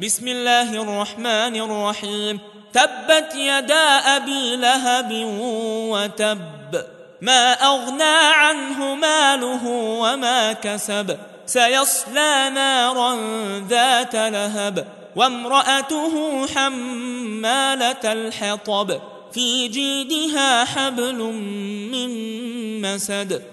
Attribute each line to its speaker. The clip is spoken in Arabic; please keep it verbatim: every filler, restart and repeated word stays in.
Speaker 1: بسم الله الرحمن الرحيم. تبت يدا أبي لهب وتب، ما أغنى عنه ماله وما كسب، سيصلى نارا ذات لهب، وامرأته حمالة الحطب، في جيدها حبل من مسد.